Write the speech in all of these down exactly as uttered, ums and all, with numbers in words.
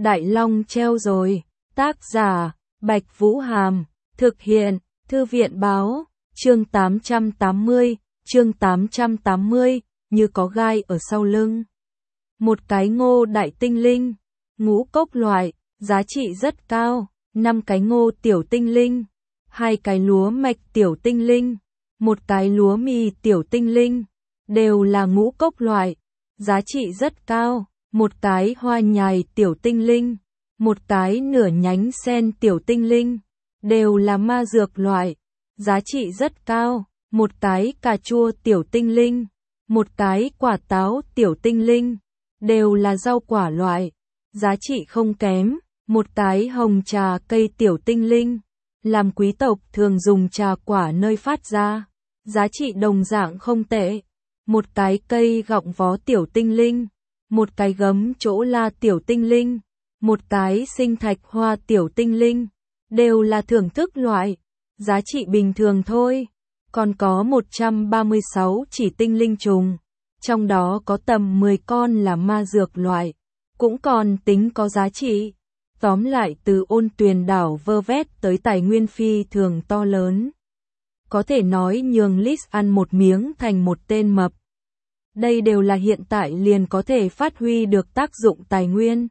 Đại Long treo rồi. Tác giả, Bạch Vũ Hàm. Thực hiện, Thư viện Báo. Chương tám trăm tám mươi, chương tám trăm tám mươi, như có gai ở sau lưng. Một cái ngô đại tinh linh, ngũ cốc loại, giá trị rất cao. Năm cái ngô tiểu tinh linh, hai cái lúa mạch tiểu tinh linh, một cái lúa mì tiểu tinh linh, đều là ngũ cốc loại, giá trị rất cao. Một cái hoa nhài tiểu tinh linh, một cái nửa nhánh sen tiểu tinh linh, đều là ma dược loại, giá trị rất cao. Một cái cà chua tiểu tinh linh, một cái quả táo tiểu tinh linh, đều là rau quả loại, giá trị không kém. Một cái hồng trà cây tiểu tinh linh, làm quý tộc thường dùng trà quả nơi phát ra, giá trị đồng dạng không tệ. Một cái cây gọng vó tiểu tinh linh, một cái gấm chỗ la tiểu tinh linh, một cái sinh thạch hoa tiểu tinh linh, đều là thưởng thức loại, giá trị bình thường thôi. Còn có một trăm ba mươi sáu chỉ tinh linh trùng, trong đó có tầm mười con là ma dược loại, cũng còn tính có giá trị. Tóm lại, từ Ôn Tuyền đảo vơ vét tới tài nguyên phi thường to lớn. Có thể nói nhường Liz ăn một miếng thành một tên mập. Đây đều là hiện tại liền có thể phát huy được tác dụng tài nguyên.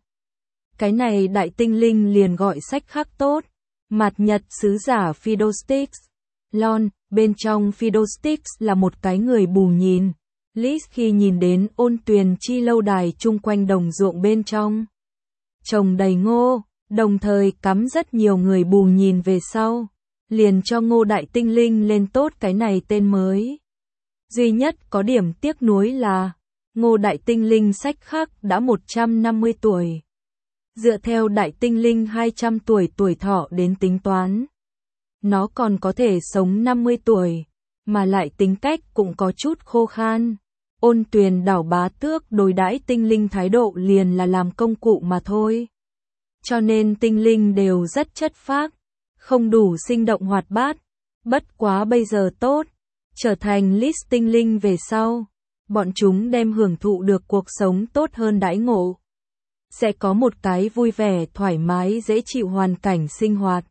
Cái này đại tinh linh liền gọi sách khắc tốt. Mạt Nhật sứ giả Fiddlesticks. Lon, bên trong Fiddlesticks là một cái người bù nhìn. Liz khi nhìn đến Ôn Tuyền chi lâu đài chung quanh đồng ruộng bên trong trồng đầy ngô, đồng thời cắm rất nhiều người bù nhìn về sau, liền cho ngô đại tinh linh lên tốt cái này tên mới. Duy nhất có điểm tiếc nuối là, ngô đại tinh linh sách khắc đã một trăm năm mươi tuổi. Dựa theo đại tinh linh hai trăm tuổi tuổi thọ đến tính toán, nó còn có thể sống năm mươi tuổi, mà lại tính cách cũng có chút khô khan. Ôn Tuyền đảo bá tước đối đãi tinh linh thái độ liền là làm công cụ mà thôi. Cho nên tinh linh đều rất chất phác, không đủ sinh động hoạt bát. Bất quá bây giờ tốt, trở thành Liz tinh linh về sau, bọn chúng đem hưởng thụ được cuộc sống tốt hơn đãi ngộ. Sẽ có một cái vui vẻ, thoải mái, dễ chịu hoàn cảnh sinh hoạt.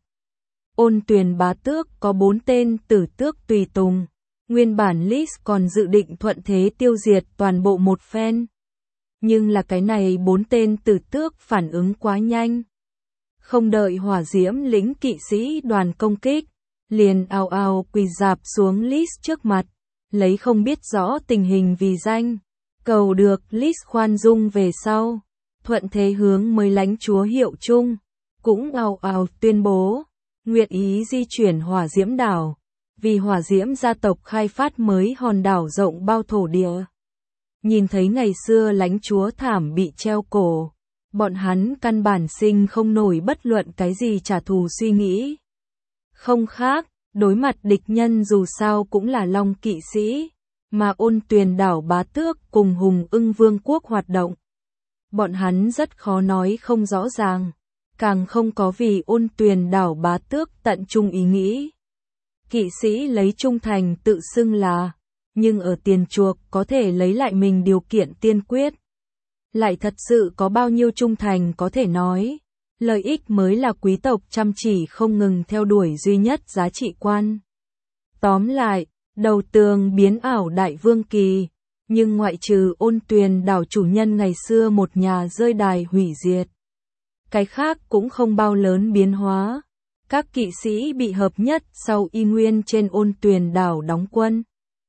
Ôn Tuyền bá tước có bốn tên tử tước tùy tùng. Nguyên bản Liz còn dự định thuận thế tiêu diệt toàn bộ một phen. Nhưng là cái này bốn tên tử tước phản ứng quá nhanh. Không đợi hỏa diễm lĩnh kỵ sĩ đoàn công kích, liền ào ào quỳ dạp xuống Liz trước mặt, lấy không biết rõ tình hình vì danh, cầu được Liz khoan dung về sau, thuận thế hướng mới lãnh chúa hiệu chung, cũng ào ào tuyên bố, nguyện ý di chuyển hỏa diễm đảo. Vì hỏa diễm gia tộc khai phát mới hòn đảo rộng bao thổ địa. Nhìn thấy ngày xưa lãnh chúa thảm bị treo cổ, bọn hắn căn bản sinh không nổi bất luận cái gì trả thù suy nghĩ. Không khác, đối mặt địch nhân dù sao cũng là Long kỵ sĩ, mà Ôn Tuyền đảo bá tước cùng Hùng Ưng Vương quốc hoạt động. Bọn hắn rất khó nói không rõ ràng, càng không có vì Ôn Tuyền đảo bá tước tận trung ý nghĩ. Kỵ sĩ lấy trung thành tự xưng là, nhưng ở tiền chuộc có thể lấy lại mình điều kiện tiên quyết. Lại thật sự có bao nhiêu trung thành có thể nói, lợi ích mới là quý tộc chăm chỉ không ngừng theo đuổi duy nhất giá trị quan. Tóm lại, đầu tường biến ảo đại vương kỳ, nhưng ngoại trừ Ôn Tuyền đảo chủ nhân ngày xưa một nhà rơi đài hủy diệt. Cái khác cũng không bao lớn biến hóa. Các kỵ sĩ bị hợp nhất sau y nguyên trên Ôn Tuyền đảo đóng quân.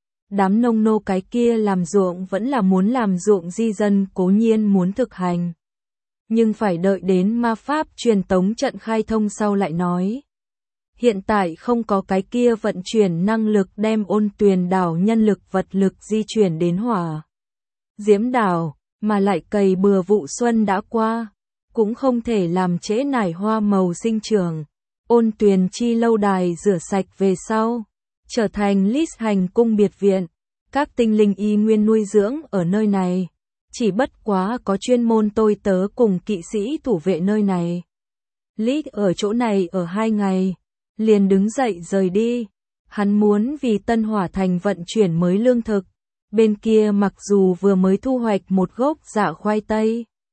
Đám nông nô cái kia làm ruộng vẫn là muốn làm ruộng di dân cố nhiên muốn thực hành. Nhưng phải đợi đến ma pháp truyền tống trận khai thông sau lại nói. Hiện tại không có cái kia vận chuyển năng lực đem Ôn Tuyền đảo nhân lực vật lực di chuyển đến hỏa diễm đảo, mà lại cày bừa vụ xuân đã qua, cũng không thể làm trễ nải hoa màu sinh trưởng. Ôn Tuyền chi lâu đài rửa sạch về sau, trở thành Liz hành cung biệt viện, các tinh linh y nguyên nuôi dưỡng ở nơi này, chỉ bất quá có chuyên môn tôi tớ cùng kỵ sĩ thủ vệ nơi này. Liz ở chỗ này ở hai ngày, liền đứng dậy rời đi, hắn muốn vì Tân Hỏa Thành vận chuyển mới lương thực, bên kia mặc dù vừa mới thu hoạch một gốc dạ khoai tây,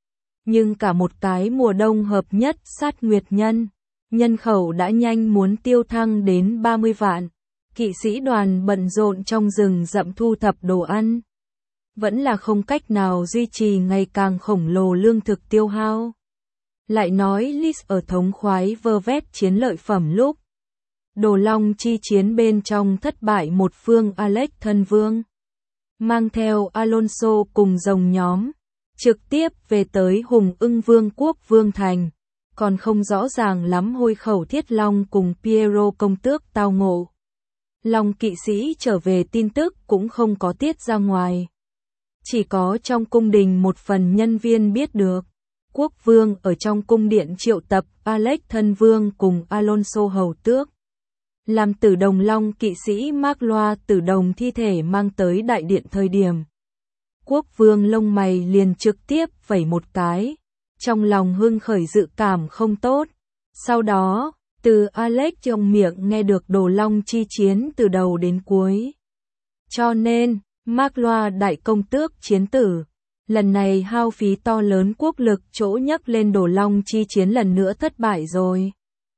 Nhưng cả một cái mùa đông hợp nhất sát nguyệt nhân, nhân khẩu đã nhanh muốn tiêu thăng đến ba mươi vạn. Kỵ sĩ đoàn bận rộn trong rừng rậm thu thập đồ ăn. Vẫn là không cách nào duy trì ngày càng khổng lồ lương thực tiêu hao. Lại nói Lys ở thống khoái vơ vét chiến lợi phẩm lúc Đồ Long chi chiến bên trong thất bại một phương Alex thân vương. Mang theo Alonso cùng dòng nhóm, trực tiếp về tới Hùng Ưng Vương quốc Vương Thành. Còn không rõ ràng lắm Hôi Khẩu Thiết Long cùng Piero công tước tao ngộ. Long kỵ sĩ trở về tin tức cũng không có tiết ra ngoài. Chỉ có trong cung đình một phần nhân viên biết được. Quốc vương ở trong cung điện triệu tập Alex thân vương cùng Alonso hầu tước. Làm tử đồng long kỵ sĩ Mark Loa tử đồng thi thể mang tới đại điện thời điểm. Quốc vương lông mày liền trực tiếp vẩy một cái. Trong lòng hưng khởi dự cảm không tốt. Sau đó, từ Alex trong miệng nghe được Đồ Long chi chiến từ đầu đến cuối. Cho nên, Mark Loa đại công tước chiến tử. Lần này hao phí to lớn quốc lực chỗ nhấc lên Đồ Long chi chiến lần nữa thất bại rồi.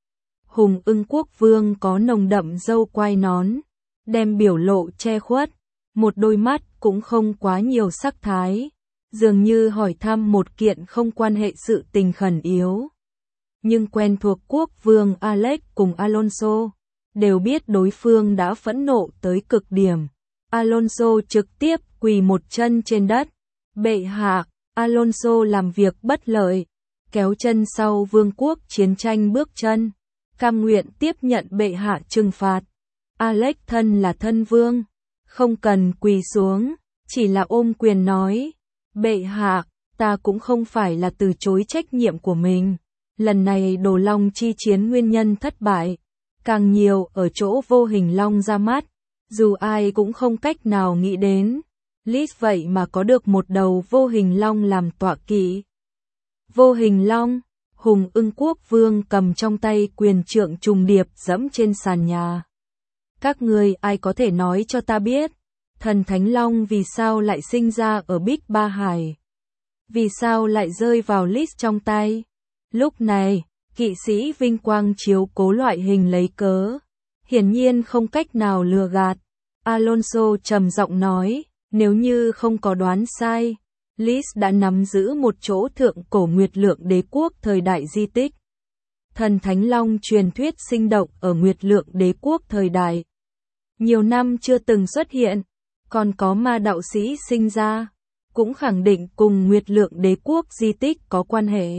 Hùng Ưng quốc vương có nồng đậm râu quai nón, đem biểu lộ che khuất, một đôi mắt cũng không quá nhiều sắc thái, dường như hỏi thăm một kiện không quan hệ sự tình khẩn yếu. Nhưng quen thuộc quốc vương Alex cùng Alonso, đều biết đối phương đã phẫn nộ tới cực điểm. Alonso trực tiếp quỳ một chân trên đất. Bệ hạ, Alonso làm việc bất lợi, kéo chân sau vương quốc chiến tranh bước chân, cam nguyện tiếp nhận bệ hạ trừng phạt. Alex thân là thân vương, không cần quỳ xuống, chỉ là ôm quyền nói, bệ hạ, ta cũng không phải là từ chối trách nhiệm của mình. Lần này Đồ Long chi chiến nguyên nhân thất bại, càng nhiều ở chỗ vô hình long ra mắt, dù ai cũng không cách nào nghĩ đến. Lys vậy mà có được một đầu vô hình long làm tọa kỵ. Vô hình long, Hùng Ưng quốc vương cầm trong tay quyền trượng trùng điệp dẫm trên sàn nhà. Các ngươi ai có thể nói cho ta biết, thần thánh long vì sao lại sinh ra ở Bích Ba Hải? Vì sao lại rơi vào Lys trong tay? Lúc này, kỵ sĩ vinh quang chiếu cố loại hình lấy cớ, hiển nhiên không cách nào lừa gạt. Alonso trầm giọng nói, nếu như không có đoán sai, Lys đã nắm giữ một chỗ thượng cổ Nguyệt Lượng Đế quốc thời đại di tích. Thần Thánh Long truyền thuyết sinh động ở Nguyệt Lượng Đế quốc thời đại. Nhiều năm chưa từng xuất hiện, còn có ma đạo sĩ sinh ra, cũng khẳng định cùng Nguyệt Lượng Đế quốc di tích có quan hệ.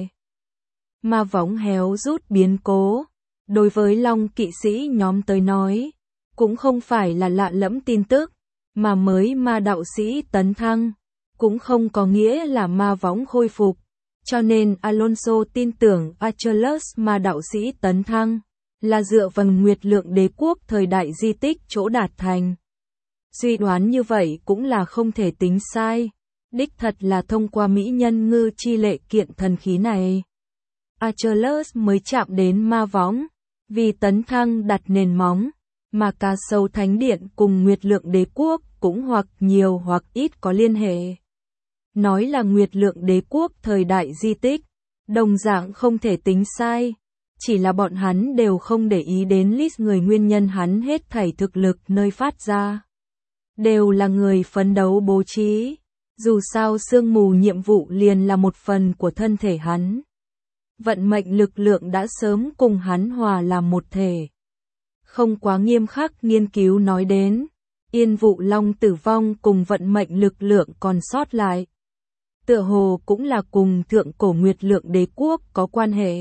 Ma võng héo rút biến cố, đối với Long kỵ sĩ nhóm tới nói, cũng không phải là lạ lẫm tin tức, mà mới ma đạo sĩ tấn thăng, cũng không có nghĩa là ma võng khôi phục, cho nên Alonso tin tưởng Achilles ma đạo sĩ tấn thăng, là dựa vào Nguyệt Lượng Đế quốc thời đại di tích chỗ đạt thành. Suy đoán như vậy cũng là không thể tính sai, đích thật là thông qua mỹ nhân ngư chi lệ kiện thần khí này. Achilles mới chạm đến ma võng, vì tấn thăng đặt nền móng, mà Cá Sấu Thánh Điện cùng Nguyệt Lượng Đế quốc cũng hoặc nhiều hoặc ít có liên hệ. Nói là Nguyệt Lượng Đế quốc thời đại di tích, đồng dạng không thể tính sai, chỉ là bọn hắn đều không để ý đến Lys người nguyên nhân hắn hết thảy thực lực nơi phát ra. Đều là người phấn đấu bố trí, dù sao sương mù nhiệm vụ liền là một phần của thân thể hắn. Vận mệnh lực lượng đã sớm cùng hắn hòa làm một thể. Không quá nghiêm khắc nghiên cứu nói đến, Yên Vụ Long tử vong cùng vận mệnh lực lượng còn sót lại. Tựa hồ cũng là cùng thượng cổ Nguyệt Lượng Đế quốc có quan hệ.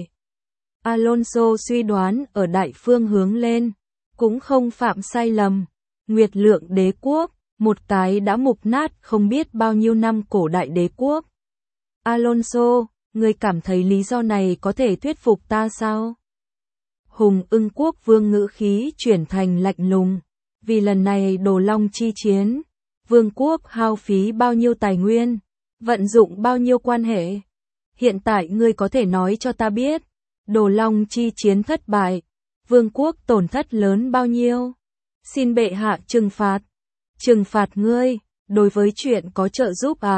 Alonso suy đoán ở đại phương hướng lên, cũng không phạm sai lầm. Nguyệt Lượng Đế quốc, một cái đã mục nát không biết bao nhiêu năm cổ đại đế quốc. Alonso, ngươi cảm thấy lý do này có thể thuyết phục ta sao? Hùng Ưng quốc vương ngữ khí chuyển thành lạnh lùng, vì lần này Đồ Long chi chiến, vương quốc hao phí bao nhiêu tài nguyên, vận dụng bao nhiêu quan hệ. Hiện tại ngươi có thể nói cho ta biết, Đồ Long chi chiến thất bại, vương quốc tổn thất lớn bao nhiêu? Xin bệ hạ trừng phạt. Trừng phạt ngươi, đối với chuyện có trợ giúp à?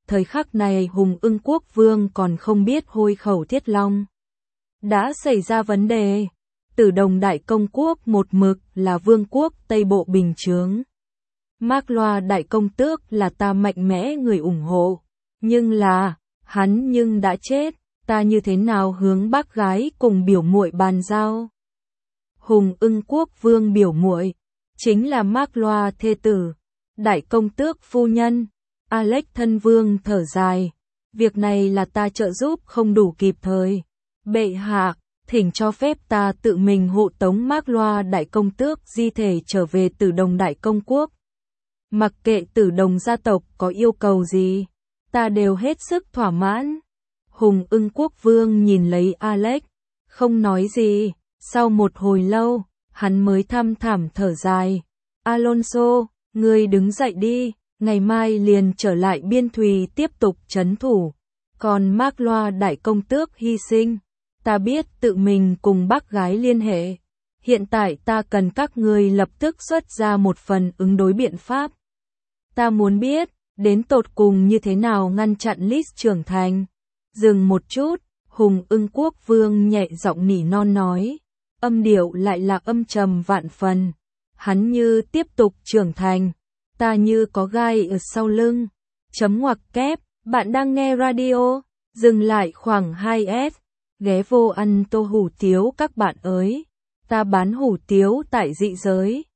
thời khắc này Hùng Ưng Quốc Vương còn không biết Hôi Khẩu Thiết Long đã xảy ra vấn đề. Tử Đồng Đại Công Quốc một mực là vương quốc Tây Bộ bình chướng. Mác Loa Đại Công Tước là ta mạnh mẽ người ủng hộ, nhưng là, hắn nhưng đã chết, ta như thế nào hướng bác gái cùng biểu muội bàn giao? Hùng Ưng Quốc Vương biểu muội chính là Mác Loa thê tử, Đại Công Tước phu nhân. Alex thân vương thở dài, việc này là ta trợ giúp không đủ kịp thời. Bệ hạ, thỉnh cho phép ta tự mình hộ tống Mác Loa Đại Công Tước di thể trở về Tử Đồng Đại Công Quốc. Mặc kệ Tử Đồng gia tộc có yêu cầu gì, ta đều hết sức thỏa mãn. Hùng Ưng Quốc Vương nhìn lấy Alex, không nói gì, sau một hồi lâu, hắn mới thăm thảm thở dài. Alonso, ngươi đứng dậy đi, ngày mai liền trở lại Biên Thùy tiếp tục trấn thủ. Còn Mác Loa Đại Công Tước hy sinh, ta biết tự mình cùng bác gái liên hệ. Hiện tại ta cần các ngươi lập tức xuất ra một phần ứng đối biện pháp. Ta muốn biết, đến tột cùng như thế nào ngăn chặn Lis trưởng thành. Dừng một chút, Hùng Ưng Quốc Vương nhẹ giọng nỉ non nói, âm điệu lại là âm trầm vạn phần. Hắn như tiếp tục trưởng thành, ta như có gai ở sau lưng. Chấm ngoặc kép, bạn đang nghe radio, dừng lại khoảng hai s, ghé vô ăn tô hủ tiếu các bạn ơi. Ta bán hủ tiếu tại dị giới.